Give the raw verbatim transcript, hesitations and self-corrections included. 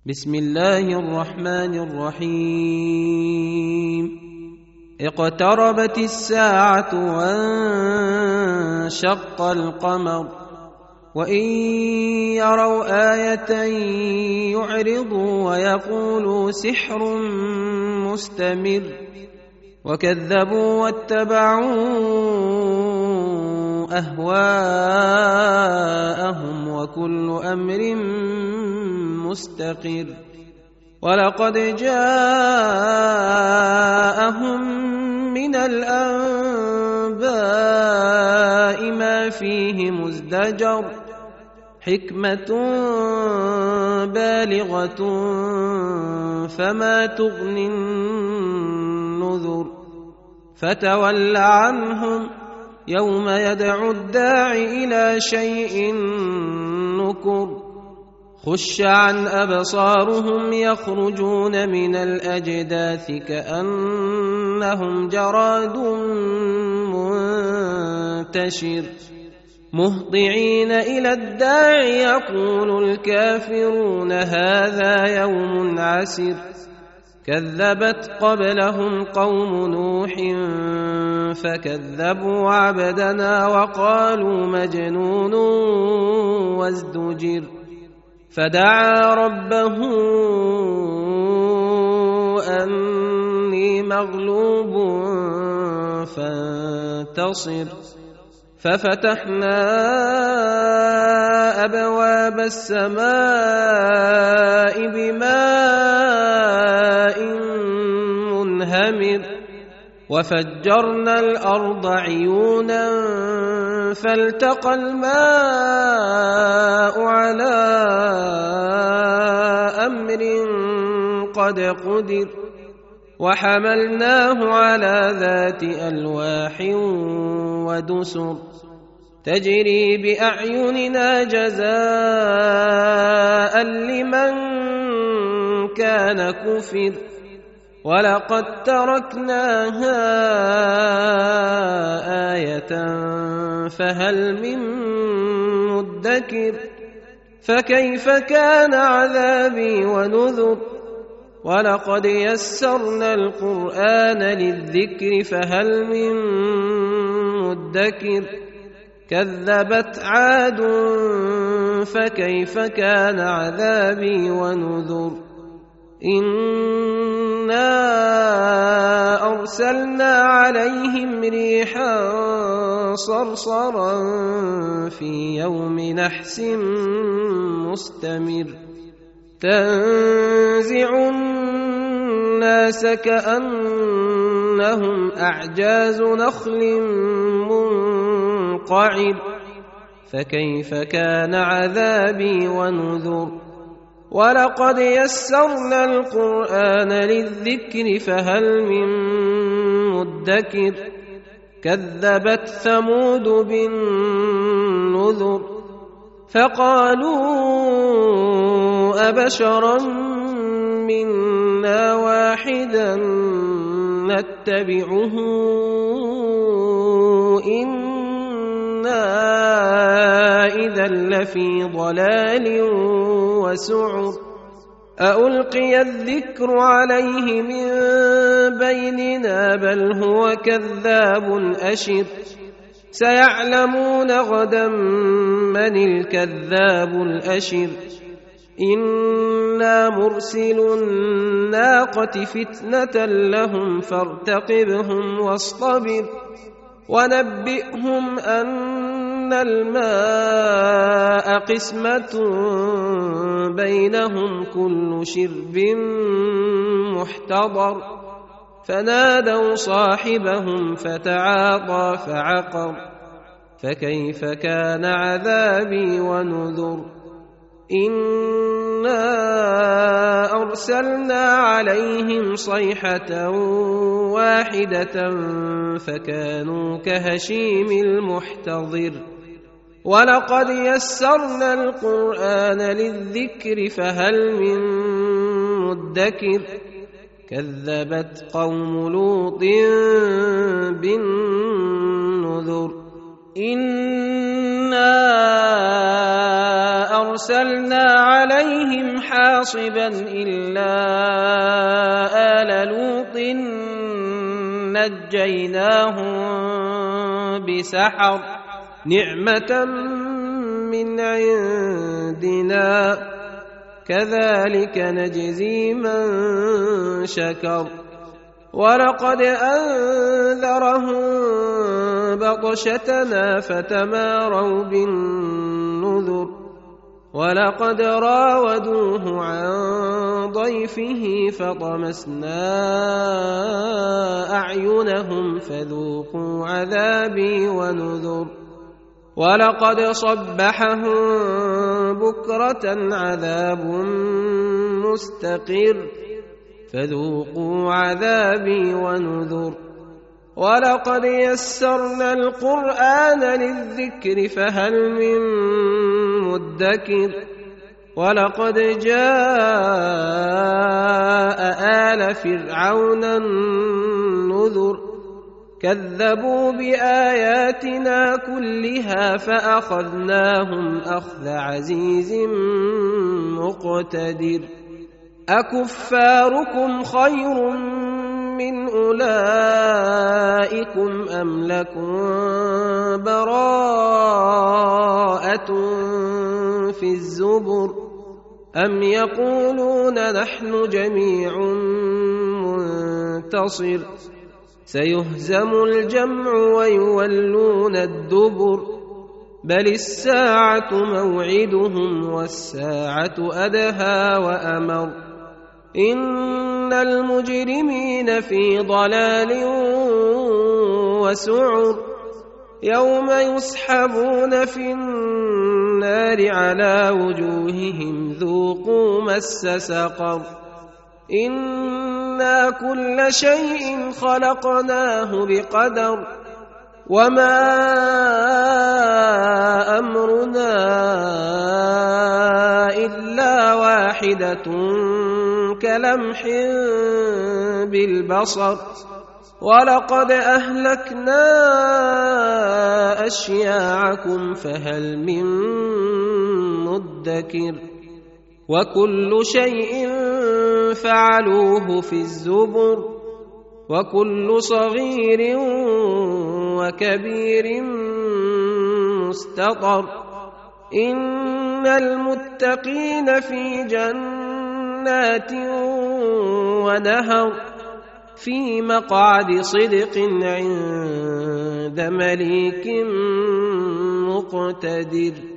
بسم الله الرحمن الرحيم اقتربت الساعة وانشق القمر وإن يروا آية يعرضوا ويقولوا سحر مستمر وكذبوا واتبعوا أهواءهم وكل أمر مستقر ولقد جاءهم من الأنباء ما فيه مزدجر حكمة بالغة فما تغني النذر فتول عنهم يوم يدعو الداع إلى شيء نكر خش عن أبصارهم يخرجون من الأجداث كأنهم جراد منتشر مهطعين إلى الداع يقول الكافرون هذا يوم عسر كذبت قبلهم قوم نوح فكذبوا عبدنا وقالوا مجنون وازدجر فدعا ربه أني مغلوب فانتصر ففتحنا أبواب السماء بماء منهمر وفجرنا الأرض عيونا فالتقى الماء على أمر قد قدر وحملناه على ذات ألواح ودسر تجري بأعيننا جزاء لمن كان كفر ولقد تركناها آية فهل من مدكر فكيف كان عذابي ونذر ولقد يسرنا القرآن للذكر فهل من مدكر كذبت عاد فكيف كان عذابي ونذر إنا أرسلنا عليهم ريحا صرصرا في يوم نحس مستمر تنزع الناس كأنهم أعجاز نخل منقعر فكيف كان عذابي ونذر ولقد يسرنا القرآن للذكر فهل من مدكر كذبت ثمود بالنذر فقالوا أبشرا منا واحدا نتبعه إنا إذا لفي ضلال وسعر أألقي الذكر عليه من بيننا بل هو كذاب أشر سيعلمون غدا من الكذاب الأشر إنا مرسل الناقة فتنة لهم فارتقبهم واصطبر ونبئهم أن الماء قسمة بينهم كل شرب محتضر فنادوا صاحبهم فتعاطى فعقر فكيف كان عذابي ونذر إنا أرسلنا عليهم صيحة واحدة فكانوا كهشيم المحتضر ولقد يسرنا القرآن للذكر فهل من مدكر كذبت قوم لوط بالنذر إنا أرسلنا عليهم حاصبا إلا آل لوط نجيناهم بسحر نعمة من عندنا كذلك نجزي من شكر ولقد أنذرهم بطشتنا فتماروا بالنذر ولقد راودوه عن ضيفه فطمسنا أعينهم فذوقوا عذابي ونذر ولقد صبحهم بكرة عذاب مستقر فذوقوا عذابي ونذر ولقد يسرنا القرآن للذكر فهل من مدكر ولقد جاء آل فرعون النذر كذبوا بآياتنا كلها فأخذناهم أخذ عزيز مقتدر أكفاركم خير من أولئكم أم لكم براءة في الزبر أم يقولون نحن جميع منتصر سيهزم الجمع ويولون الدبر بل الساعة موعدهم والساعة أدهى وأمر إن المجرمين في ضلال وسعر يوم يسحبون في النار على وجوههم ذوقوا مس سقر إنا كل شيء خلقناه بقدر وما أمرنا إلا واحدة كلمح بالبصر ولقد أهلكنا أشياعكم فهل من مدكر وكل شيء فعلوه في الزبر وكل صغير وكبير مستطر إن المتقين في جنات ونهر في مقعد صدق عند مليك مقتدر.